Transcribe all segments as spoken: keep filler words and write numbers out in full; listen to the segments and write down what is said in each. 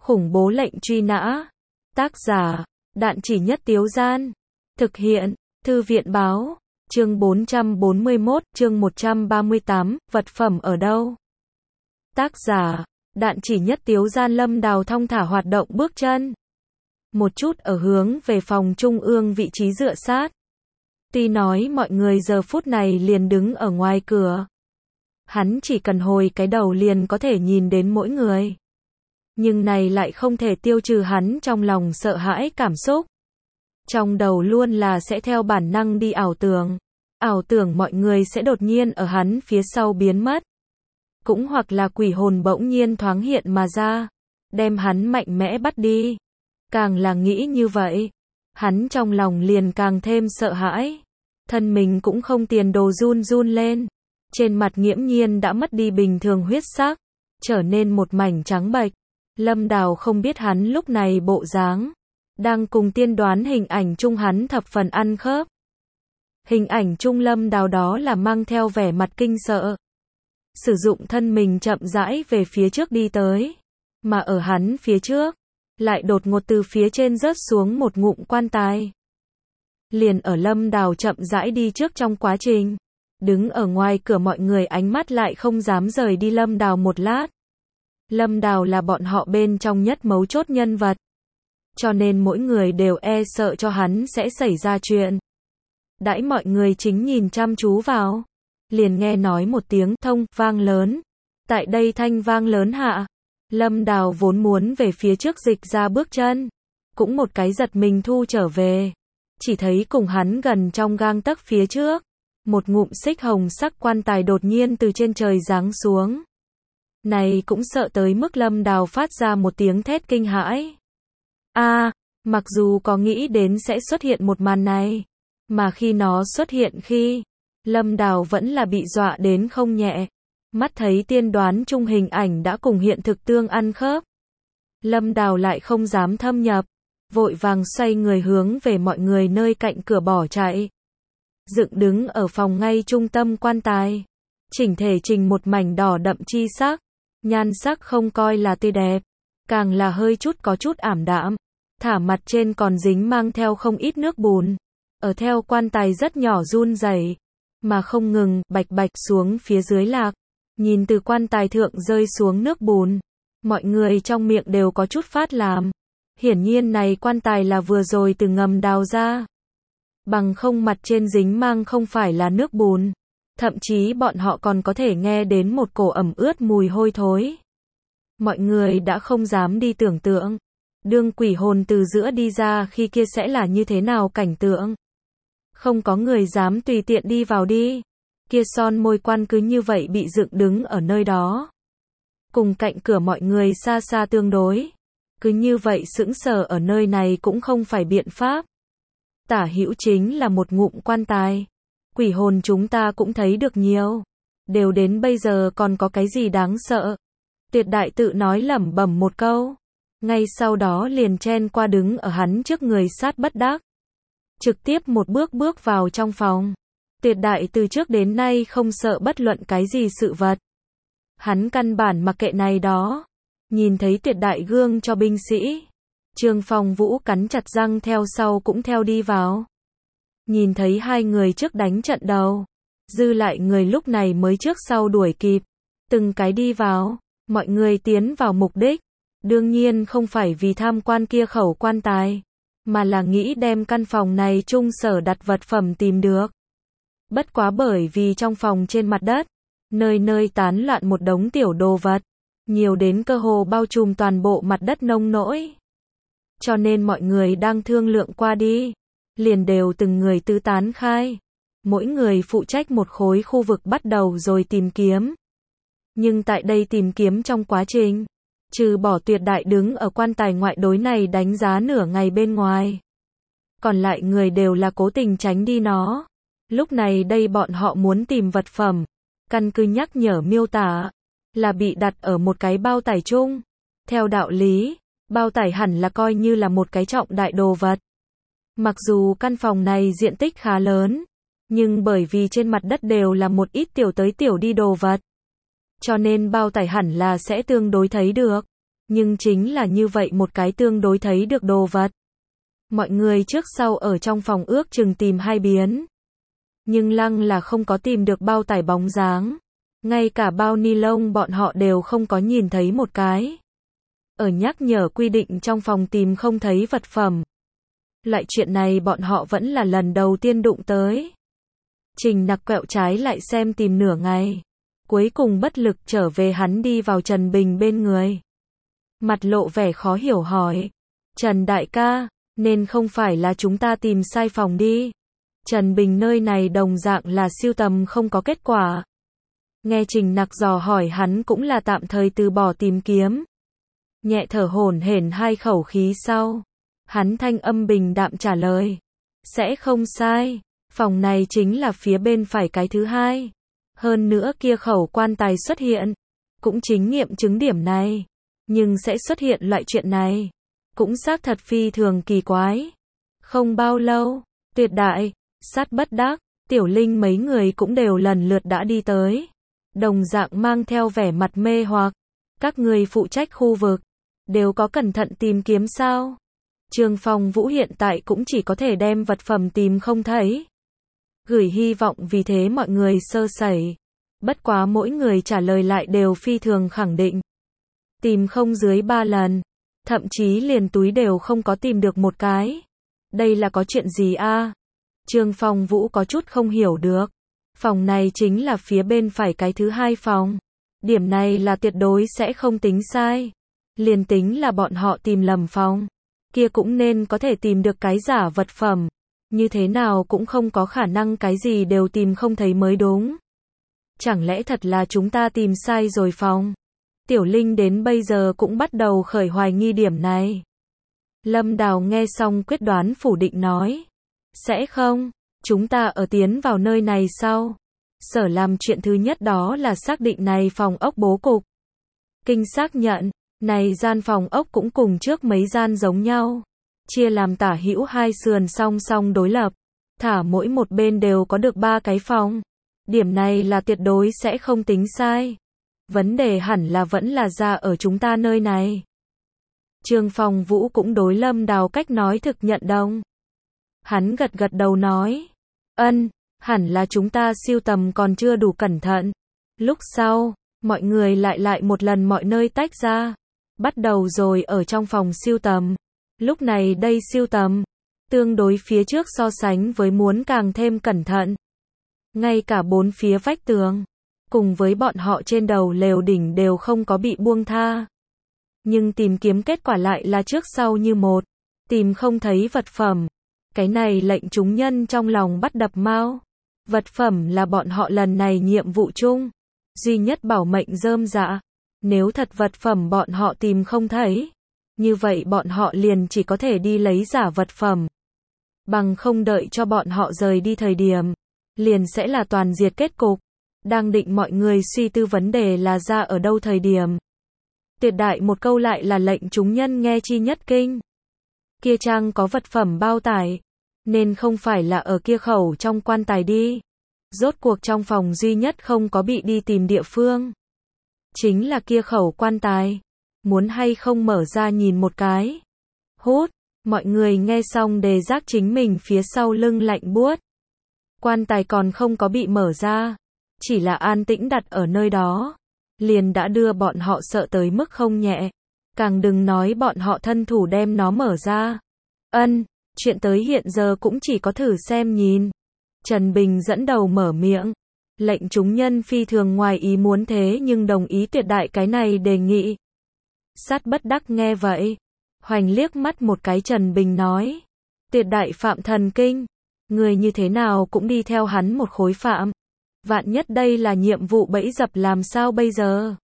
Khủng bố lệnh truy nã. Tác giả, Đạn Chỉ Nhất Tiếu Gian. Thực hiện, Thư viện báo. Chương bốn trăm bốn mươi mốt, chương một trăm ba mươi tám, vật phẩm ở đâu? Tác giả, Đạn Chỉ Nhất Tiếu Gian. Lâm Đào thong thả hoạt động bước chân. Một chút ở hướng về phòng trung ương vị trí dựa sát. Tuy nói mọi người giờ phút này liền đứng ở ngoài cửa. Hắn chỉ cần hồi cái đầu liền có thể nhìn đến mỗi người. Nhưng này lại không thể tiêu trừ hắn trong lòng sợ hãi cảm xúc. Trong đầu luôn là sẽ theo bản năng đi ảo tưởng. Ảo tưởng mọi người sẽ đột nhiên ở hắn phía sau biến mất. Cũng hoặc là quỷ hồn bỗng nhiên thoáng hiện mà ra. Đem hắn mạnh mẽ bắt đi. Càng là nghĩ như vậy. Hắn trong lòng liền càng thêm sợ hãi. Thân mình cũng không tiền đồ run run lên. Trên mặt nghiễm nhiên đã mất đi bình thường huyết sắc. Trở nên một mảnh trắng bệch. Lâm Đào không biết hắn lúc này bộ dáng. Đang cùng tiên đoán hình ảnh chung hắn thập phần ăn khớp. Hình ảnh chung Lâm Đào đó là mang theo vẻ mặt kinh sợ. Sử dụng thân mình chậm rãi về phía trước đi tới. Mà ở hắn phía trước, lại đột ngột từ phía trên rớt xuống một ngụm quan tài. Liền ở Lâm Đào chậm rãi đi trước trong quá trình. Đứng ở ngoài cửa mọi người ánh mắt lại không dám rời đi Lâm Đào một lát. Lâm Đào là bọn họ bên trong nhất mấu chốt nhân vật. Cho nên mỗi người đều e sợ cho hắn sẽ xảy ra chuyện. Đãi mọi người chính nhìn chăm chú vào. Liền nghe nói một tiếng thông vang lớn. Tại đây thanh vang lớn hạ. Lâm Đào vốn muốn về phía trước dịch ra bước chân. Cũng một cái giật mình thu trở về. Chỉ thấy cùng hắn gần trong gang tấc phía trước. Một ngụm xích hồng sắc quan tài đột nhiên từ trên trời giáng xuống. Này cũng sợ tới mức Lâm Đào phát ra một tiếng thét kinh hãi. A, à, mặc dù có nghĩ đến sẽ xuất hiện một màn này. Mà khi nó xuất hiện khi. Lâm Đào vẫn là bị dọa đến không nhẹ. Mắt thấy tiên đoán chung hình ảnh đã cùng hiện thực tương ăn khớp. Lâm Đào lại không dám thâm nhập. Vội vàng xoay người hướng về mọi người nơi cạnh cửa bỏ chạy. Dựng đứng ở phòng ngay trung tâm quan tài. Chỉnh thể trình một mảnh đỏ đậm chi sắc. Nhan sắc không coi là tươi đẹp. Càng là hơi chút có chút ảm đạm. Thả mặt trên còn dính mang theo không ít nước bùn. Ở theo quan tài rất nhỏ run rẩy. Mà không ngừng, bạch bạch xuống phía dưới lạc. Nhìn từ quan tài thượng rơi xuống nước bùn. Mọi người trong miệng đều có chút phát làm. Hiển nhiên này quan tài là vừa rồi từ ngầm đào ra. Bằng không mặt trên dính mang không phải là nước bùn. Thậm chí bọn họ còn có thể nghe đến một cổ ẩm ướt mùi hôi thối. Mọi người đã không dám đi tưởng tượng. Đương quỷ hồn từ giữa đi ra khi kia sẽ là như thế nào cảnh tượng. Không có người dám tùy tiện đi vào đi. Kia son môi quan cứ như vậy bị dựng đứng ở nơi đó. Cùng cạnh cửa mọi người xa xa tương đối. Cứ như vậy sững sờ ở nơi này cũng không phải biện pháp. Tả hữu chính là một ngụm quan tài. Quỷ hồn chúng ta cũng thấy được nhiều. Đều đến bây giờ còn có cái gì đáng sợ. Tuyệt đại tự nói lẩm bẩm một câu. Ngay sau đó liền chen qua đứng ở hắn trước người sát bất đắc. Trực tiếp một bước bước vào trong phòng. Tuyệt đại từ trước đến nay không sợ bất luận cái gì sự vật. Hắn căn bản mặc kệ này đó. Nhìn thấy tuyệt đại gương cho binh sĩ. Trương Phong Vũ cắn chặt răng theo sau cũng theo đi vào. Nhìn thấy hai người trước đánh trận đầu. Dư lại người lúc này mới trước sau đuổi kịp. Từng cái đi vào. Mọi người tiến vào mục đích. Đương nhiên không phải vì tham quan kia khẩu quan tài. Mà là nghĩ đem căn phòng này chung sở đặt vật phẩm tìm được. Bất quá bởi vì trong phòng trên mặt đất. Nơi nơi tán loạn một đống tiểu đồ vật. Nhiều đến cơ hồ bao trùm toàn bộ mặt đất nông nỗi. Cho nên mọi người đang thương lượng qua đi. Liền đều từng người tứ tán khai. Mỗi người phụ trách một khối khu vực bắt đầu rồi tìm kiếm. Nhưng tại đây tìm kiếm trong quá trình. Trừ bỏ tuyệt đại đứng ở quan tài ngoại đối này đánh giá nửa ngày bên ngoài. Còn lại người đều là cố tình tránh đi nó. Lúc này đây bọn họ muốn tìm vật phẩm. Căn cứ nhắc nhở miêu tả. Là bị đặt ở một cái bao tải chung. Theo đạo lý, bao tải hẳn là coi như là một cái trọng đại đồ vật. Mặc dù căn phòng này diện tích khá lớn. Nhưng bởi vì trên mặt đất đều là một ít tiểu tới tiểu đi đồ vật. Cho nên bao tải hẳn là sẽ tương đối thấy được. Nhưng chính là như vậy một cái tương đối thấy được đồ vật. Mọi người trước sau ở trong phòng ước chừng tìm hai biến. Nhưng lăng là không có tìm được bao tải bóng dáng. Ngay cả bao ni lông bọn họ đều không có nhìn thấy một cái. Ở nhắc nhở quy định trong phòng tìm không thấy vật phẩm. Loại chuyện này bọn họ vẫn là lần đầu tiên đụng tới. Trình Nặc quẹo trái lại xem tìm nửa ngày. Cuối cùng bất lực trở về, hắn đi vào Trần Bình bên người. Mặt lộ vẻ khó hiểu hỏi. Trần đại ca, nên không phải là chúng ta tìm sai phòng đi. Trần Bình nơi này đồng dạng là siêu tầm không có kết quả. Nghe Trình Nặc dò hỏi, hắn cũng là tạm thời từ bỏ tìm kiếm. Nhẹ thở hổn hển hai khẩu khí sau. Hắn thanh âm bình đạm trả lời. Sẽ không sai. Phòng này chính là phía bên phải cái thứ hai. Hơn nữa kia khẩu quan tài xuất hiện. Cũng chính nghiệm chứng điểm này. Nhưng sẽ xuất hiện loại chuyện này. Cũng xác thật phi thường kỳ quái. Không bao lâu, Tuyệt Đại, Sát Bất Đắc, Tiểu Linh mấy người cũng đều lần lượt đã đi tới. Đồng dạng mang theo vẻ mặt mê hoặc. Các người phụ trách khu vực. Đều có cẩn thận tìm kiếm sao? Trương Phong Vũ hiện tại cũng chỉ có thể đem vật phẩm tìm không thấy. Gửi hy vọng vì thế mọi người sơ sẩy. Bất quá mỗi người trả lời lại đều phi thường khẳng định. Tìm không dưới ba lần. Thậm chí liền túi đều không có tìm được một cái. Đây là có chuyện gì a? Trương Phong Vũ có chút không hiểu được. Phòng này chính là phía bên phải cái thứ hai phòng. Điểm này là tuyệt đối sẽ không tính sai. Liền tính là bọn họ tìm lầm phòng. Kia cũng nên có thể tìm được cái giả vật phẩm. Như thế nào cũng không có khả năng cái gì đều tìm không thấy mới đúng. Chẳng lẽ thật là chúng ta tìm sai rồi phòng? Tiểu Linh đến bây giờ cũng bắt đầu khởi hoài nghi điểm này. Lâm Đào nghe xong quyết đoán phủ định nói. Sẽ không, chúng ta ở tiến vào nơi này sau. Sở làm chuyện thứ nhất đó là xác định này phòng ốc bố cục. Kinh xác nhận, này gian phòng ốc cũng cùng trước mấy gian giống nhau. Chia làm tả hữu hai sườn song song đối lập. Thả mỗi một bên đều có được ba cái phòng. Điểm này là tuyệt đối sẽ không tính sai. Vấn đề hẳn là vẫn là ra ở chúng ta nơi này. Trương Phong Vũ cũng đối Lâm Đào cách nói thực nhận đồng. Hắn gật gật đầu nói. Ân, hẳn là chúng ta siêu tầm còn chưa đủ cẩn thận. Lúc sau, mọi người lại lại một lần mọi nơi tách ra. Bắt đầu rồi ở trong phòng siêu tầm. Lúc này đây siêu tầm. Tương đối phía trước so sánh với muốn càng thêm cẩn thận. Ngay cả bốn phía vách tường. Cùng với bọn họ trên đầu lều đỉnh đều không có bị buông tha. Nhưng tìm kiếm kết quả lại là trước sau như một. Tìm không thấy vật phẩm. Cái này lệnh chúng nhân trong lòng bắt đập mau. Vật phẩm là bọn họ lần này nhiệm vụ chung. Duy nhất bảo mệnh rơm rạ. Nếu thật vật phẩm bọn họ tìm không thấy. Như vậy bọn họ liền chỉ có thể đi lấy giả vật phẩm. Bằng không đợi cho bọn họ rời đi thời điểm. Liền sẽ là toàn diệt kết cục. Đang định mọi người suy tư vấn đề là ra ở đâu thời điểm. Tuyệt Đại một câu lại là lệnh chúng nhân nghe chi nhất kinh. Kia trang có vật phẩm bao tải. Nên không phải là ở kia khẩu trong quan tài đi. Rốt cuộc trong phòng duy nhất không có bị đi tìm địa phương. Chính là kia khẩu quan tài. Muốn hay không mở ra nhìn một cái. Hút, mọi người nghe xong đề giác chính mình phía sau lưng lạnh buốt. Quan tài còn không có bị mở ra. Chỉ là an tĩnh đặt ở nơi đó. Liền đã đưa bọn họ sợ tới mức không nhẹ. Càng đừng nói bọn họ thân thủ đem nó mở ra. Ân, chuyện tới hiện giờ cũng chỉ có thử xem nhìn. Trần Bình dẫn đầu mở miệng. Lệnh chúng nhân phi thường ngoài ý muốn thế nhưng đồng ý Tuyệt Đại cái này đề nghị. Sát Bất Đắc nghe vậy. Hoành liếc mắt một cái Trần Bình nói. Tuyệt Đại phạm thần kinh. Người như thế nào cũng đi theo hắn một khối phạm. Vạn nhất đây là nhiệm vụ bẫy dập làm sao bây giờ?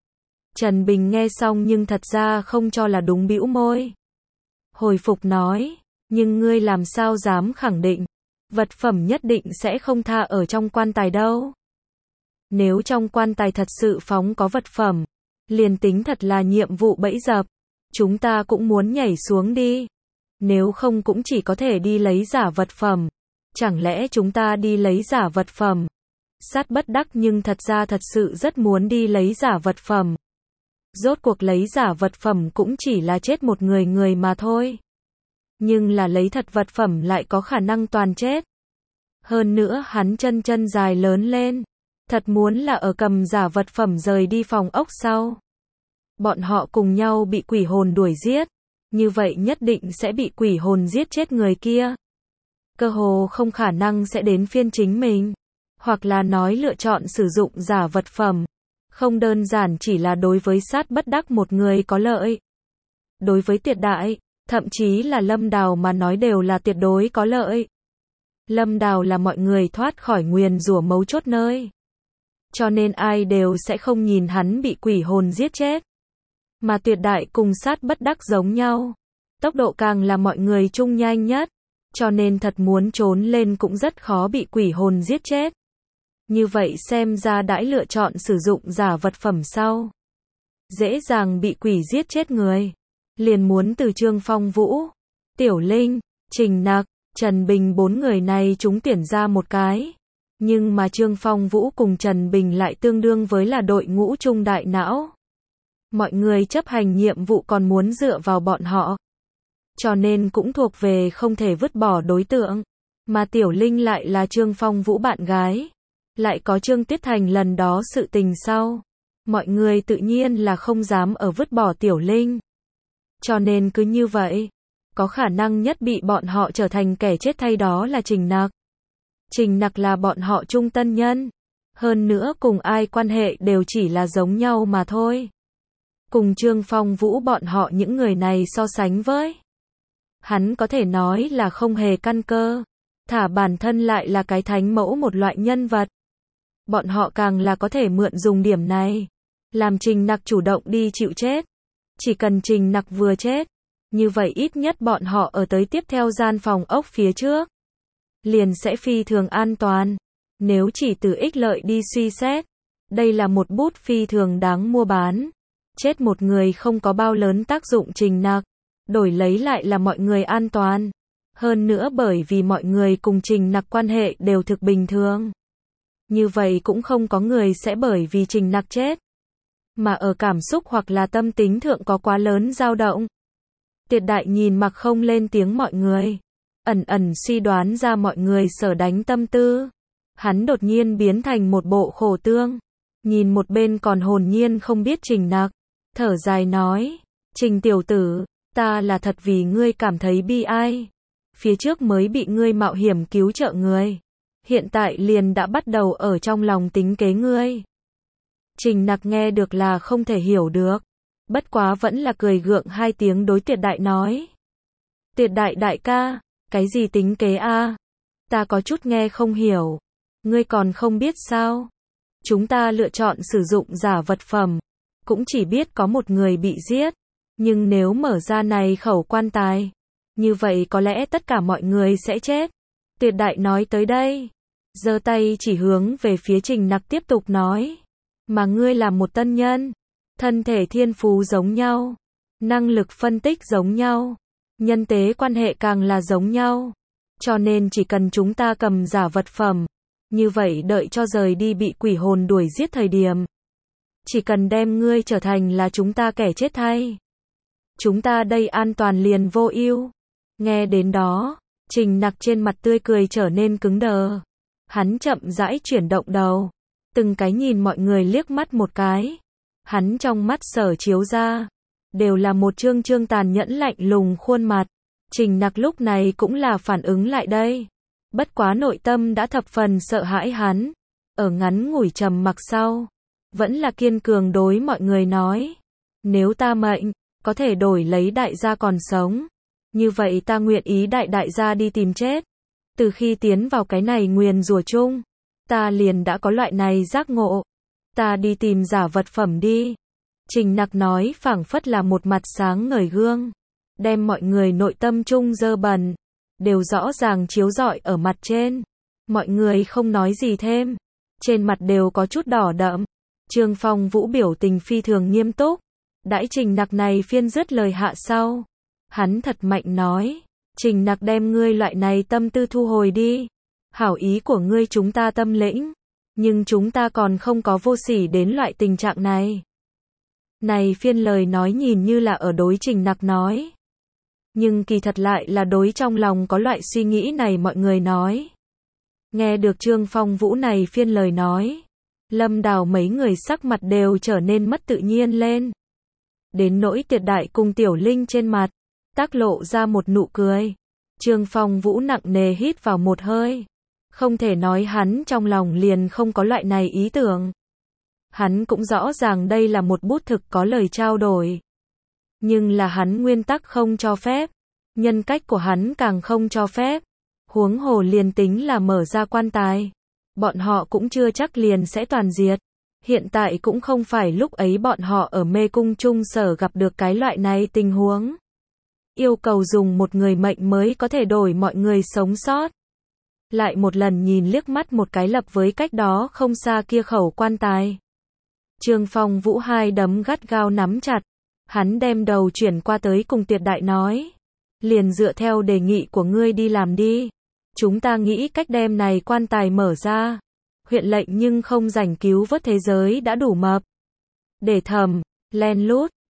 Trần Bình nghe xong nhưng thật ra không cho là đúng, bĩu môi. Hồi phục nói, nhưng ngươi làm sao dám khẳng định, vật phẩm nhất định sẽ không tha ở trong quan tài đâu. Nếu trong quan tài thật sự phóng có vật phẩm, liền tính thật là nhiệm vụ bẫy dập, chúng ta cũng muốn nhảy xuống đi. Nếu không cũng chỉ có thể đi lấy giả vật phẩm. Chẳng lẽ chúng ta đi lấy giả vật phẩm? Sát Bất Đắc nhưng thật ra thật sự rất muốn đi lấy giả vật phẩm. Rốt cuộc lấy giả vật phẩm cũng chỉ là chết một người người mà thôi. Nhưng là lấy thật vật phẩm lại có khả năng toàn chết. Hơn nữa hắn chân chân dài lớn lên. Thật muốn là ở cầm giả vật phẩm rời đi phòng ốc sau. Bọn họ cùng nhau bị quỷ hồn đuổi giết. Như vậy nhất định sẽ bị quỷ hồn giết chết người kia. Cơ hồ không khả năng sẽ đến phiên chính mình. Hoặc là nói lựa chọn sử dụng giả vật phẩm. Không đơn giản chỉ là đối với sát bất đắc một người có lợi. Đối với Tiệt Đại, thậm chí là Lâm Đào mà nói đều là tuyệt đối có lợi. Lâm Đào là mọi người thoát khỏi nguyền rủa mấu chốt nơi. Cho nên ai đều sẽ không nhìn hắn bị quỷ hồn giết chết. Mà Tuyệt Đại cùng sát bất đắc giống nhau. Tốc độ càng là mọi người chung nhanh nhất. Cho nên thật muốn trốn lên cũng rất khó bị quỷ hồn giết chết. Như vậy xem ra đãi lựa chọn sử dụng giả vật phẩm sau. Dễ dàng bị quỷ giết chết người. Liền muốn từ Trương Phong Vũ, Tiểu Linh, Trình Nặc, Trần Bình bốn người này chúng tuyển ra một cái. Nhưng mà Trương Phong Vũ cùng Trần Bình lại tương đương với là đội ngũ trung đại não. Mọi người chấp hành nhiệm vụ còn muốn dựa vào bọn họ. Cho nên cũng thuộc về không thể vứt bỏ đối tượng. Mà Tiểu Linh lại là Trương Phong Vũ bạn gái. Lại có Trương Tiết Thành lần đó sự tình sau. Mọi người tự nhiên là không dám ở vứt bỏ Tiểu Linh. Cho nên cứ như vậy. Có khả năng nhất bị bọn họ trở thành kẻ chết thay đó là Trình Nặc. Trình Nặc là bọn họ trung tân nhân. Hơn nữa cùng ai quan hệ đều chỉ là giống nhau mà thôi. Cùng Trương Phong Vũ bọn họ những người này so sánh với. Hắn có thể nói là không hề căn cơ. Thả bản thân lại là cái thánh mẫu một loại nhân vật. Bọn họ càng là có thể mượn dùng điểm này. Làm Trình Nặc chủ động đi chịu chết. Chỉ cần Trình Nặc vừa chết. Như vậy ít nhất bọn họ ở tới tiếp theo gian phòng ốc phía trước. Liền sẽ phi thường an toàn. Nếu chỉ từ ích lợi đi suy xét. Đây là một bút phi thường đáng mua bán. Chết một người không có bao lớn tác dụng Trình Nặc. Đổi lấy lại là mọi người an toàn. Hơn nữa bởi vì mọi người cùng Trình Nặc quan hệ đều thực bình thường. Như vậy cũng không có người sẽ bởi vì Trình Nặc chết. Mà ở cảm xúc hoặc là tâm tính thượng có quá lớn dao động. Tiệt Đại nhìn mặc không lên tiếng mọi người. Ẩn ẩn suy đoán ra mọi người sở đánh tâm tư. Hắn đột nhiên biến thành một bộ khổ tương. Nhìn một bên còn hồn nhiên không biết Trình Nặc. Thở dài nói. Trình tiểu tử, ta là thật vì ngươi cảm thấy bi ai. Phía trước mới bị ngươi mạo hiểm cứu trợ người. Hiện tại liền đã bắt đầu ở trong lòng tính kế ngươi. Trình Nặc nghe được là không thể hiểu được. Bất quá vẫn là cười gượng hai tiếng đối Tiệt Đại nói. Tiệt Đại đại ca, cái gì tính kế a? Ta có chút nghe không hiểu. Ngươi còn không biết sao? Chúng ta lựa chọn sử dụng giả vật phẩm. Cũng chỉ biết có một người bị giết. Nhưng nếu mở ra này khẩu quan tài. Như vậy có lẽ tất cả mọi người sẽ chết. Tiệt Đại nói tới đây. Giơ tay chỉ hướng về phía Trình Nặc tiếp tục nói. Mà ngươi là một tân nhân. Thân thể thiên phú giống nhau. Năng lực phân tích giống nhau. Nhân tế quan hệ càng là giống nhau. Cho nên chỉ cần chúng ta cầm giả vật phẩm. Như vậy đợi cho rời đi bị quỷ hồn đuổi giết thời điểm. Chỉ cần đem ngươi trở thành là chúng ta kẻ chết thay. Chúng ta đây an toàn liền vô ưu. Nghe đến đó, Trình Nặc trên mặt tươi cười trở nên cứng đờ. Hắn chậm rãi chuyển động đầu. Từng cái nhìn mọi người liếc mắt một cái. Hắn trong mắt sở chiếu ra. Đều là một trương trương tàn nhẫn lạnh lùng khuôn mặt. Trình Nặc lúc này cũng là phản ứng lại đây. Bất quá nội tâm đã thập phần sợ hãi hắn. Ở ngắn ngủi trầm mặc sau. Vẫn là kiên cường đối mọi người nói. Nếu ta mệnh, có thể đổi lấy đại gia còn sống. Như vậy ta nguyện ý đại đại gia đi tìm chết. Từ khi tiến vào cái này nguyền rủa chung. Ta liền đã có loại này giác ngộ. Ta đi tìm giả vật phẩm đi. Trình Nặc nói phảng phất là một mặt sáng ngời gương. Đem mọi người nội tâm chung dơ bẩn. Đều rõ ràng chiếu rọi ở mặt trên. Mọi người không nói gì thêm. Trên mặt đều có chút đỏ đậm. Trương Phong Vũ biểu tình phi thường nghiêm túc. Đãi Trình Nặc này phiên dứt lời hạ sau. Hắn thật mạnh nói. Trình Nặc đem ngươi loại này tâm tư thu hồi đi. Hảo ý của ngươi chúng ta tâm lĩnh. Nhưng chúng ta còn không có vô sỉ đến loại tình trạng này. Này phiên lời nói nhìn như là ở đối Trình Nặc nói. Nhưng kỳ thật lại là đối trong lòng có loại suy nghĩ này mọi người nói. Nghe được Trương Phong Vũ này phiên lời nói. Lâm Đào mấy người sắc mặt đều trở nên mất tự nhiên lên. Đến nỗi Tiệt Đại cùng Tiểu Linh trên mặt. Tác lộ ra một nụ cười. Trương Phong Vũ nặng nề hít vào một hơi. Không thể nói hắn trong lòng liền không có loại này ý tưởng. Hắn cũng rõ ràng đây là một bút thực có lời trao đổi. Nhưng là hắn nguyên tắc không cho phép. Nhân cách của hắn càng không cho phép. Huống hồ liền tính là mở ra quan tài. Bọn họ cũng chưa chắc liền sẽ toàn diệt. Hiện tại cũng không phải lúc ấy bọn họ ở mê cung trung sở gặp được cái loại này tình huống. Yêu cầu dùng một người mệnh mới có thể đổi mọi người sống sót. Lại một lần nhìn liếc mắt một cái lập với cách đó không xa kia khẩu quan tài. Trương Phong Vũ hai đấm gắt gao nắm chặt. Hắn đem đầu chuyển qua tới cùng Tiệt Đại nói. Liền dựa theo đề nghị của ngươi đi làm đi. Chúng ta nghĩ cách đem này quan tài mở ra. Huyện lệnh nhưng không rảnh cứu vớt thế giới đã đủ mập. Để thầm, len lút,